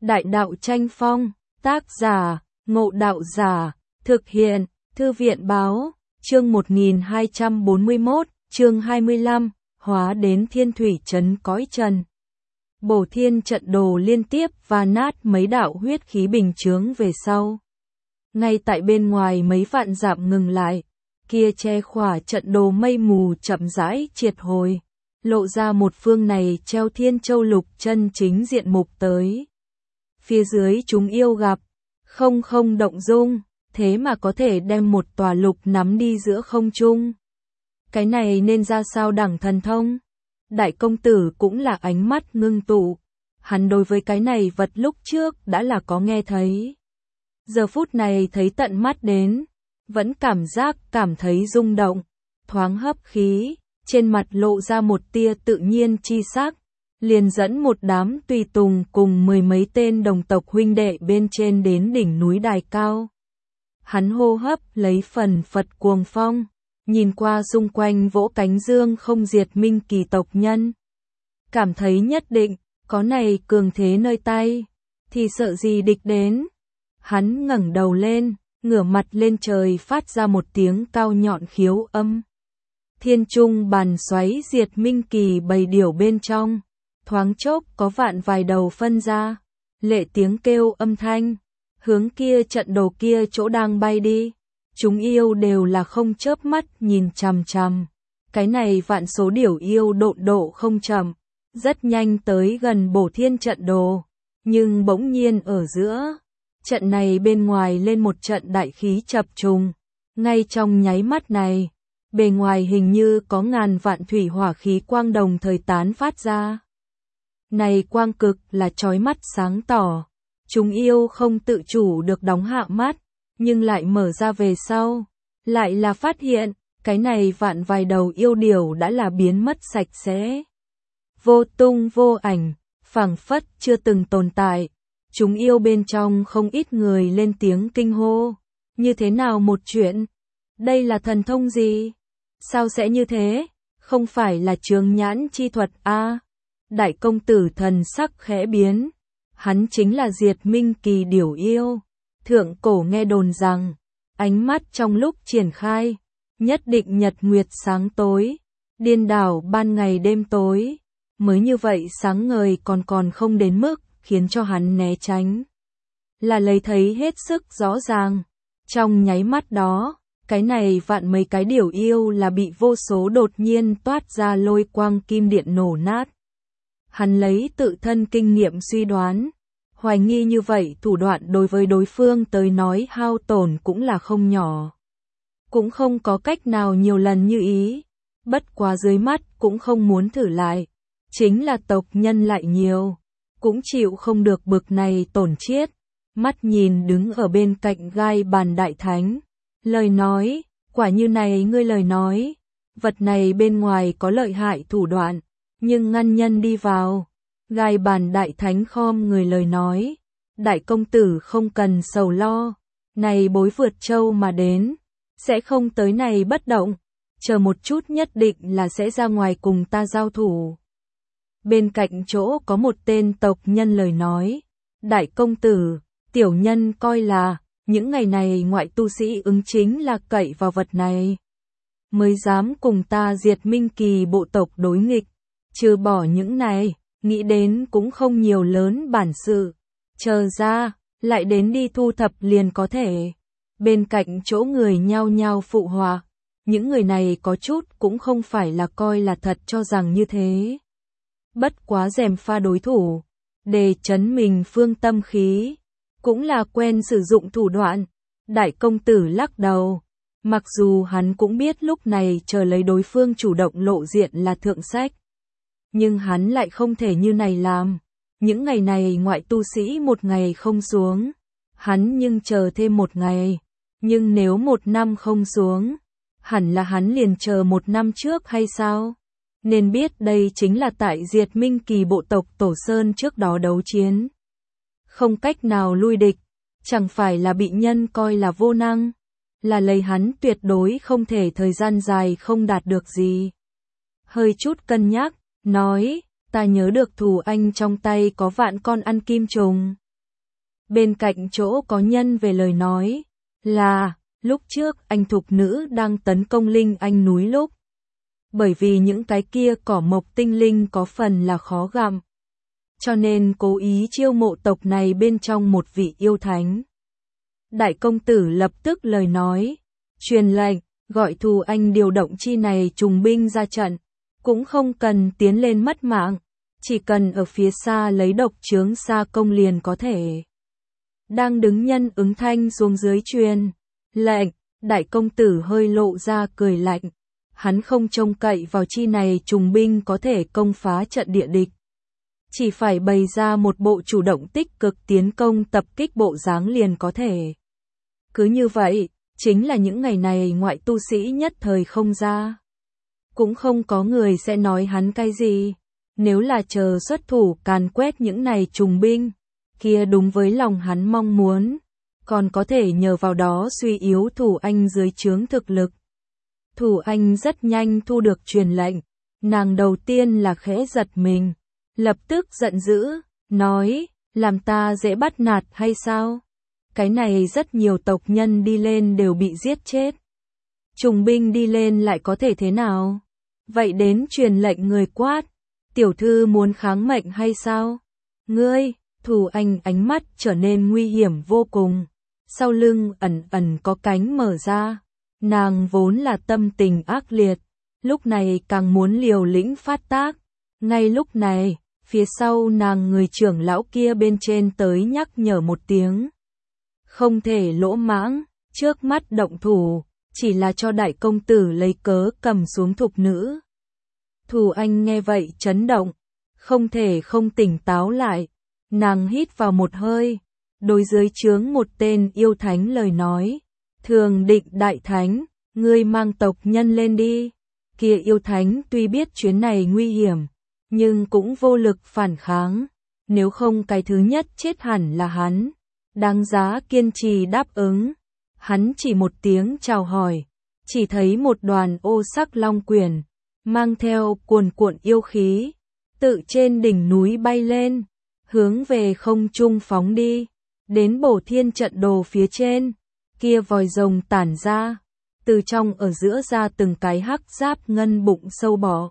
Đại đạo tranh phong, tác giả, Ngộ Đạo Giả, thực hiện, Thư viện báo, chương 1241, chương 25, hóa đến thiên thủy trấn cõi trần. Bổ thiên trận đồ liên tiếp và nát mấy đạo huyết khí bình chướng về sau. Ngay tại bên ngoài mấy vạn dặm ngừng lại, kia che khỏa trận đồ mây mù chậm rãi triệt hồi, lộ ra một phương này treo thiên châu lục chân chính diện mục tới. Phía dưới chúng yêu gặp, không động dung, thế mà có thể đem một tòa lục nắm đi giữa không trung. Cái này nên ra sao đẳng thần thông? Đại công tử cũng là ánh mắt ngưng tụ, hắn đối với cái này vật lúc trước đã là có nghe thấy. Giờ phút này thấy tận mắt đến, vẫn cảm thấy rung động, thoáng hấp khí, trên mặt lộ ra một tia tự nhiên chi sắc, liền dẫn một đám tùy tùng cùng mười mấy tên đồng tộc huynh đệ bên trên đến đỉnh núi đài cao. Hắn hô hấp lấy phần phật cuồng phong, nhìn qua xung quanh vỗ cánh dương không diệt minh kỳ tộc nhân. Cảm thấy nhất định, có này cường thế nơi tay, thì sợ gì địch đến. Hắn ngẩng đầu lên, ngửa mặt lên trời phát ra một tiếng cao nhọn khiếu âm. Thiên trung bàn xoáy diệt minh kỳ bầy điểu bên trong, thoáng chốc có vạn vài đầu phân ra, lệ tiếng kêu âm thanh, hướng kia trận đồ kia chỗ đang bay đi. Chúng yêu đều là không chớp mắt nhìn chằm chằm. Cái này vạn số điểu yêu độn độ không chậm, rất nhanh tới gần bổ thiên trận đồ. Nhưng bỗng nhiên ở giữa, trận này bên ngoài lên một trận đại khí chập trùng. Ngay trong nháy mắt này, bề ngoài hình như có ngàn vạn thủy hỏa khí quang đồng thời tán phát ra. Này quang cực là chói mắt sáng tỏ. Chúng yêu không tự chủ được đóng hạ mắt, nhưng lại mở ra về sau, lại là phát hiện, cái này vạn vài đầu yêu điểu đã là biến mất sạch sẽ. Vô tung vô ảnh, phảng phất chưa từng tồn tại. Chúng yêu bên trong không ít người lên tiếng kinh hô. Như thế nào một chuyện? Đây là thần thông gì? Sao sẽ như thế? Không phải là trường nhãn chi thuật a? Đại công tử thần sắc khẽ biến. Hắn chính là diệt minh kỳ điểu yêu. Thượng cổ nghe đồn rằng, ánh mắt trong lúc triển khai, nhất định nhật nguyệt sáng tối, điên đảo ban ngày đêm tối, mới như vậy sáng ngời còn không đến mức khiến cho hắn né tránh. Là lấy thấy hết sức rõ ràng, trong nháy mắt đó, cái này vạn mấy cái điểu yêu là bị vô số đột nhiên toát ra lôi quang kim điện nổ nát. Hắn lấy tự thân kinh nghiệm suy đoán, hoài nghi như vậy thủ đoạn đối với đối phương tới nói hao tổn cũng là không nhỏ. Cũng không có cách nào nhiều lần như ý, bất quá dưới mắt cũng không muốn thử lại. Chính là tộc nhân lại nhiều, cũng chịu không được bực này tổn chiết. Mắt nhìn đứng ở bên cạnh gai bàn đại thánh. Lời nói, quả như này ngươi lời nói, vật này bên ngoài có lợi hại thủ đoạn, nhưng ngăn nhân đi vào. Gai bàn đại thánh khom người lời nói, đại công tử không cần sầu lo, này bối vượt châu mà đến, sẽ không tới này bất động, chờ một chút nhất định là sẽ ra ngoài cùng ta giao thủ. Bên cạnh chỗ có một tên tộc nhân lời nói, đại công tử, tiểu nhân coi là, những ngày này ngoại tu sĩ ứng chính là cậy vào vật này, mới dám cùng ta diệt minh kỳ bộ tộc đối nghịch, trừ bỏ những này. Nghĩ đến cũng không nhiều lớn bản sự, chờ ra, lại đến đi thu thập liền có thể. Bên cạnh chỗ người nhao nhao phụ họa, những người này có chút cũng không phải là coi là thật cho rằng như thế. Bất quá gièm pha đối thủ, để chấn mình phương tâm khí, cũng là quen sử dụng thủ đoạn. Đại công tử lắc đầu, mặc dù hắn cũng biết lúc này chờ lấy đối phương chủ động lộ diện là thượng sách. Nhưng hắn lại không thể như này làm. Những ngày này ngoại tu sĩ một ngày không xuống, hắn nhưng chờ thêm một ngày. Nhưng nếu một năm không xuống, hẳn là hắn liền chờ một năm trước hay sao? Nên biết đây chính là tại diệt minh kỳ bộ tộc Tổ Sơn trước đó đấu chiến. Không cách nào lui địch, chẳng phải là bị nhân coi là vô năng, là lấy hắn tuyệt đối không thể thời gian dài không đạt được gì. Hơi chút cân nhắc, nói, ta nhớ được thủ anh trong tay có vạn con ăn kim trùng. Bên cạnh chỗ có nhân về lời nói là, lúc trước anh thục nữ đang tấn công linh anh núi lúc. Bởi vì những cái kia cỏ mộc tinh linh có phần là khó gặm. Cho nên cố ý chiêu mộ tộc này bên trong một vị yêu thánh. Đại công tử lập tức lời nói, truyền lệnh, gọi Thù Anh điều động chi này trùng binh ra trận, cũng không cần tiến lên mất mạng, chỉ cần ở phía xa lấy độc chướng xa công liền có thể. Đang đứng nhân ứng thanh xuống dưới truyền lệnh, đại công tử hơi lộ ra cười lạnh, hắn không trông cậy vào chi này trùng binh có thể công phá trận địa địch. Chỉ phải bày ra một bộ chủ động tích cực tiến công tập kích bộ dáng liền có thể. Cứ như vậy, chính là những ngày này ngoại tu sĩ nhất thời không ra. Cũng không có người sẽ nói hắn cái gì. Nếu là chờ xuất thủ càn quét những này trùng binh, kia đúng với lòng hắn mong muốn. Còn có thể nhờ vào đó suy yếu Thủ Anh dưới trướng thực lực. Thủ Anh rất nhanh thu được truyền lệnh. Nàng đầu tiên là khẽ giật mình. Lập tức giận dữ, nói, làm ta dễ bắt nạt hay sao? Cái này rất nhiều tộc nhân đi lên đều bị giết chết. Trùng binh đi lên lại có thể thế nào? Vậy đến truyền lệnh người quát, tiểu thư muốn kháng mệnh hay sao? Ngươi, Thủ Anh ánh mắt trở nên nguy hiểm vô cùng. Sau lưng ẩn ẩn có cánh mở ra. Nàng vốn là tâm tình ác liệt, lúc này càng muốn liều lĩnh phát tác. Ngay lúc này, phía sau nàng người trưởng lão kia bên trên tới nhắc nhở một tiếng. Không thể lỗ mãng, trước mắt động thủ, chỉ là cho đại công tử lấy cớ cầm xuống thục nữ. Thủ Anh nghe vậy chấn động, không thể không tỉnh táo lại. Nàng hít vào một hơi, đối dưới trướng một tên yêu thánh lời nói. Thường Định đại thánh, ngươi mang tộc nhân lên đi. Kia yêu thánh tuy biết chuyến này nguy hiểm, nhưng cũng vô lực phản kháng. Nếu không cái thứ nhất chết hẳn là hắn. Đáng giá kiên trì đáp ứng. Hắn chỉ một tiếng chào hỏi, chỉ thấy một đoàn ô sắc long quyển, mang theo cuồn cuộn yêu khí, tự trên đỉnh núi bay lên, hướng về không trung phóng đi, đến Bổ Thiên trận đồ phía trên, kia vòi rồng tản ra, từ trong ở giữa ra từng cái hắc giáp ngân bụng sâu bọ.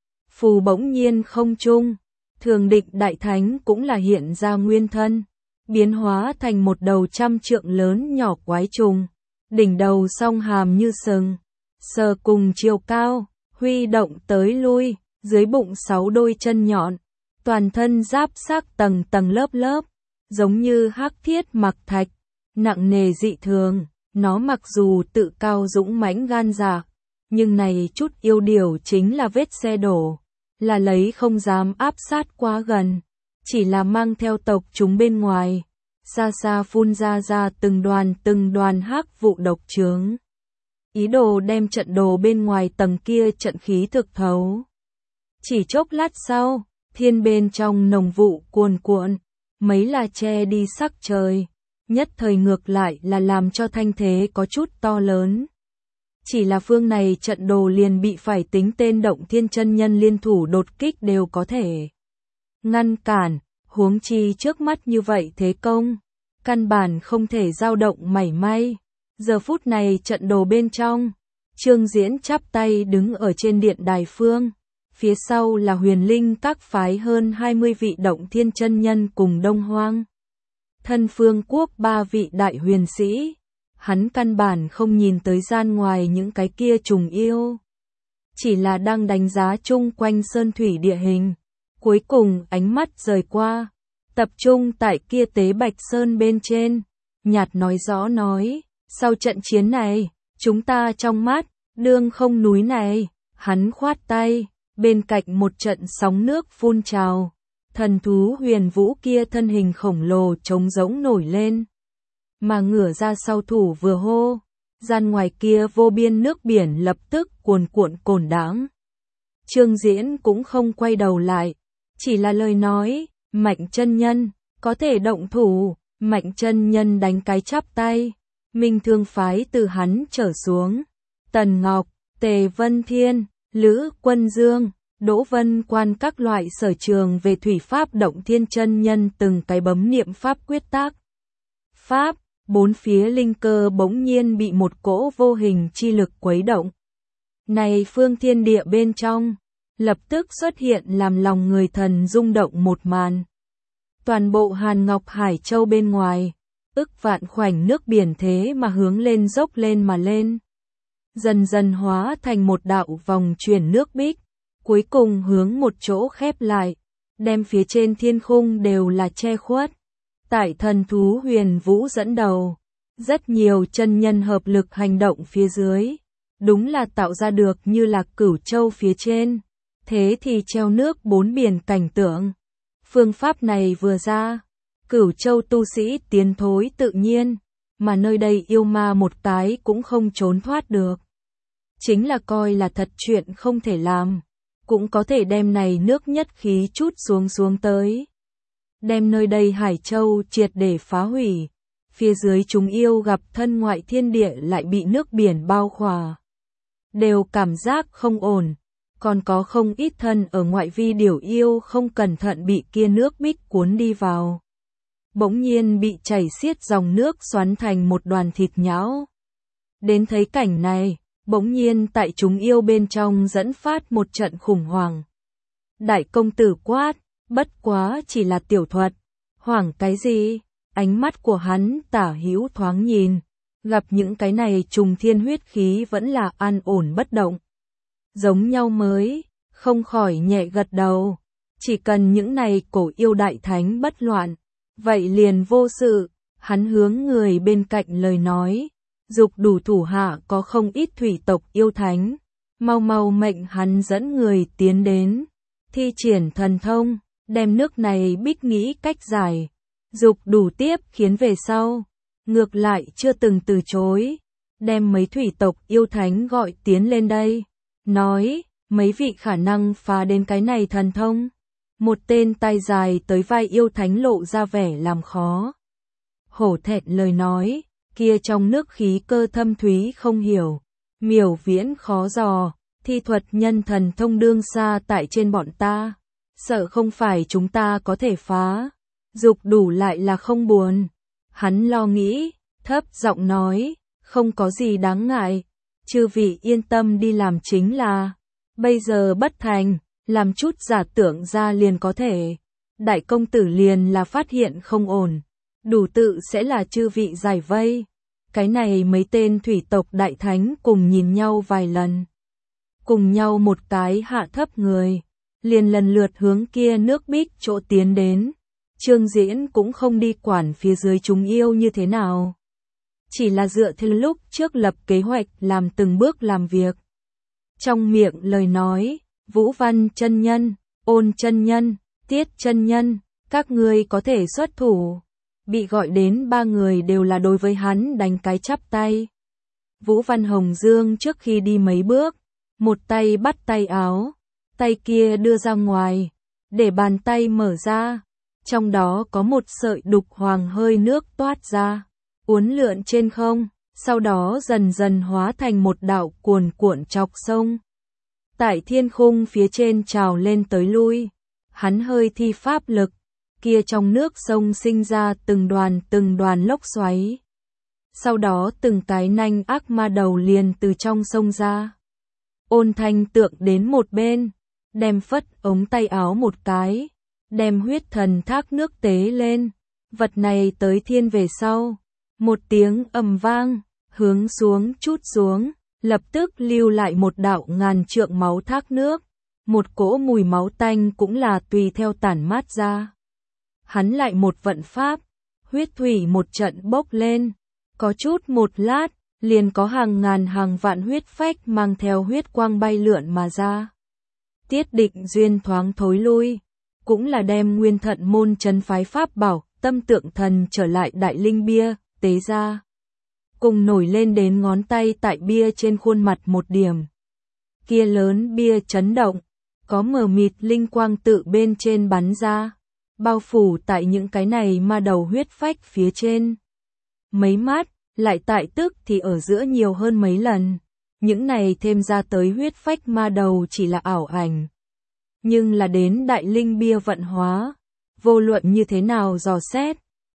Phù bỗng nhiên không trung, Thường Định đại thánh cũng là hiện ra nguyên thân, biến hóa thành một đầu 100 trượng lớn nhỏ quái trùng, đỉnh đầu song hàm như sừng, sờ cùng chiều cao, huy động tới lui, dưới bụng 6 đôi chân nhọn, toàn thân giáp xác tầng tầng lớp lớp, giống như hắc thiết mặc thạch, nặng nề dị thường. Nó mặc dù tự cao dũng mãnh gan dạ, nhưng này chút yêu điều chính là vết xe đổ, là lấy không dám áp sát quá gần, chỉ là mang theo tộc chúng bên ngoài, xa xa phun ra từng đoàn hắc vụ độc chướng. Ý đồ đem trận đồ bên ngoài tầng kia trận khí thực thấu. Chỉ chốc lát sau, thiên bên trong nồng vụ cuồn cuộn, mấy là che đi sắc trời. Nhất thời ngược lại là làm cho thanh thế có chút to lớn. Chỉ là phương này trận đồ liền bị phải tính tên Động Thiên chân nhân liên thủ đột kích đều có thể ngăn cản, huống chi trước mắt như vậy thế công, căn bản không thể dao động mảy may. Giờ phút này trận đồ bên trong, Trương Diễn chắp tay đứng ở trên điện đài phương, phía sau là Huyền Linh các phái hơn 20 vị Động Thiên chân nhân cùng Đông Hoang Thân Phương quốc 3 vị đại huyền sĩ, hắn căn bản không nhìn tới gian ngoài những cái kia trùng yêu, chỉ là đang đánh giá chung quanh sơn thủy địa hình. Cuối cùng ánh mắt rời qua, tập trung tại kia tế Bạch Sơn bên trên, nhạt nói rõ nói, sau trận chiến này, chúng ta trong mắt, đương không núi này. Hắn khoát tay, bên cạnh một trận sóng nước phun trào. Thần thú huyền vũ kia thân hình khổng lồ trống rỗng nổi lên, mà ngửa ra sau thủ vừa hô, gian ngoài kia vô biên nước biển lập tức cuồn cuộn cồn đãng. Trương Diễn cũng không quay đầu lại, chỉ là lời nói, Mạnh chân nhân, có thể động thủ. Mạnh chân nhân đánh cái chắp tay, Minh Thương phái từ hắn trở xuống, Tần Ngọc, Tề Vân Thiên, Lữ Quân Dương, Đỗ Vân Quan các loại sở trường về thủy pháp Động Thiên chân nhân từng cái bấm niệm pháp quyết tác, pháp, bốn phía linh cơ bỗng nhiên bị một cỗ vô hình chi lực quấy động. Này phương thiên địa bên trong, lập tức xuất hiện làm lòng người thần rung động một màn. Toàn bộ Hàn Ngọc Hải Châu bên ngoài, ức vạn khoảnh nước biển thế mà hướng lên dốc lên mà lên. Dần dần hóa thành một đạo vòng chuyển nước bích, cuối cùng hướng một chỗ khép lại, đem phía trên thiên khung đều là che khuất. Tại thần thú Huyền Vũ dẫn đầu, rất nhiều chân nhân hợp lực hành động phía dưới, đúng là tạo ra được như là Cửu Châu phía trên, thế thì treo nước bốn biển cảnh tượng. Phương pháp này vừa ra, Cửu Châu tu sĩ tiến thối tự nhiên, mà nơi đây yêu ma một cái cũng không trốn thoát được. Chính là coi là thật chuyện không thể làm, cũng có thể đem này nước nhất khí chút xuống tới. Đem nơi đây Hải Châu triệt để phá hủy, phía dưới chúng yêu gặp thân ngoại thiên địa lại bị nước biển bao khỏa. Đều cảm giác không ổn, còn có không ít thân ở ngoại vi điểu yêu không cẩn thận bị kia nước bích cuốn đi vào. Bỗng nhiên bị chảy xiết dòng nước xoắn thành một đoàn thịt nhão. Đến thấy cảnh này, bỗng nhiên tại chúng yêu bên trong dẫn phát một trận khủng hoảng. Đại công tử quát, bất quá chỉ là tiểu thuật, hoảng cái gì? Ánh mắt của hắn tả hữu thoáng nhìn, gặp những cái này trùng thiên huyết khí vẫn là an ổn bất động. Giống nhau mới, không khỏi nhẹ gật đầu, chỉ cần những này cổ yêu đại thánh bất loạn, vậy liền vô sự. Hắn hướng người bên cạnh lời nói, dục đủ thủ hạ có không ít thủy tộc yêu thánh, mau mau mệnh hắn dẫn người tiến đến, thi triển thần thông, đem nước này bích nghĩ cách giải. Dục đủ tiếp khiến về sau, ngược lại chưa từng từ chối, đem mấy thủy tộc yêu thánh gọi tiến lên đây, nói, mấy vị khả năng phá đến cái này thần thông. Một tên tay dài tới vai yêu thánh lộ ra vẻ làm khó. Hổ thẹn lời nói, kia trong nước khí cơ thâm thúy không hiểu, miểu viễn khó dò, thi thuật nhân thần thông đương xa tại trên bọn ta, sợ không phải chúng ta có thể phá. Dục đủ lại là không buồn, hắn lo nghĩ, thấp giọng nói, không có gì đáng ngại, chư vị yên tâm đi làm chính là, bây giờ bất thành, làm chút giả tưởng ra liền có thể. Đại công tử liền là phát hiện không ổn, đủ tự sẽ là chư vị giải vây. Cái này mấy tên thủy tộc đại thánh cùng nhìn nhau vài lần, cùng nhau một cái hạ thấp người, liền lần lượt hướng kia nước bích chỗ tiến đến. Trương Diễn cũng không đi quản phía dưới chúng yêu như thế nào, chỉ là dựa theo lúc trước lập kế hoạch làm từng bước làm việc. Trong miệng lời nói, Vũ Văn chân nhân, Ôn chân nhân, Tiết chân nhân, các ngươi có thể xuất thủ. Bị gọi đến ba người đều là đối với hắn đánh cái chắp tay. Vũ Văn Hồng Dương trước khi đi mấy bước, một tay bắt tay áo, tay kia đưa ra ngoài, để bàn tay mở ra. Trong đó có một sợi đục hoàng hơi nước toát ra, uốn lượn trên không, sau đó dần dần hóa thành một đạo cuồn cuộn chọc sông. Tại thiên khung phía trên trào lên tới lui, hắn hơi thi pháp lực, kia trong nước sông sinh ra từng đoàn lốc xoáy. Sau đó từng cái nanh ác ma đầu liền từ trong sông ra. Ôn Thanh Tượng đến một bên, đem phất ống tay áo một cái, đem huyết thần thác nước tế lên, vật này tới thiên về sau, một tiếng ầm vang, hướng xuống chút xuống, lập tức lưu lại một đạo ngàn trượng máu thác nước, một cỗ mùi máu tanh cũng là tùy theo tản mát ra. Hắn lại một vận pháp, huyết thủy một trận bốc lên, có chút một lát, liền có hàng ngàn hàng vạn huyết phách mang theo huyết quang bay lượn mà ra. Tiết Định Duyên thoáng thối lui, cũng là đem nguyên thận môn trấn phái pháp bảo, tâm tượng thần trở lại đại linh bia, tế ra. Cùng nổi lên đến ngón tay tại bia trên khuôn mặt một điểm. Kia lớn bia chấn động, có mờ mịt linh quang tự bên trên bắn ra, bao phủ tại những cái này ma đầu huyết phách phía trên. Mấy mát, lại tại tức thì ở giữa nhiều hơn mấy lần. Những này thêm ra tới huyết phách ma đầu chỉ là ảo ảnh. Nhưng là đến đại linh bia vận hóa, vô luận như thế nào dò xét,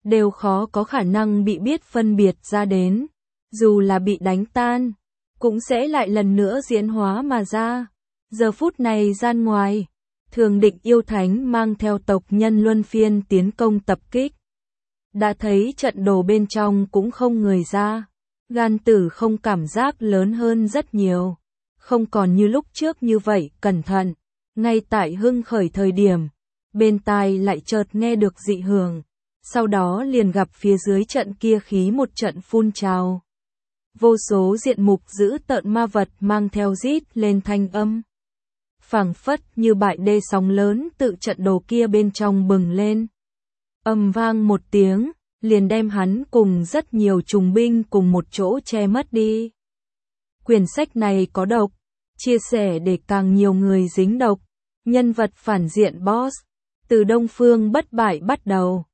đều khó có khả năng bị biết phân biệt ra đến. Dù là bị đánh tan, cũng sẽ lại lần nữa diễn hóa mà ra. Giờ phút này gian ngoài, Thường Định yêu thánh mang theo tộc nhân luân phiên tiến công tập kích. Đã thấy trận đồ bên trong cũng không người ra. Gan Tử không cảm giác lớn hơn rất nhiều. Không còn như lúc trước như vậy cẩn thận. Ngay tại hưng khởi thời điểm, bên tai lại chợt nghe được dị hưởng. Sau đó liền gặp phía dưới trận kia khí một trận phun trào. Vô số diện mục dữ tợn ma vật mang theo rít lên thanh âm. Phảng phất như bại đê sóng lớn tự trận đồ kia bên trong bừng lên. Ầm vang một tiếng, liền đem hắn cùng rất nhiều trùng binh cùng một chỗ che mất đi. Quyển sách này có độc, chia sẻ để càng nhiều người dính độc. Nhân vật phản diện boss, từ Đông Phương bất bại bắt đầu.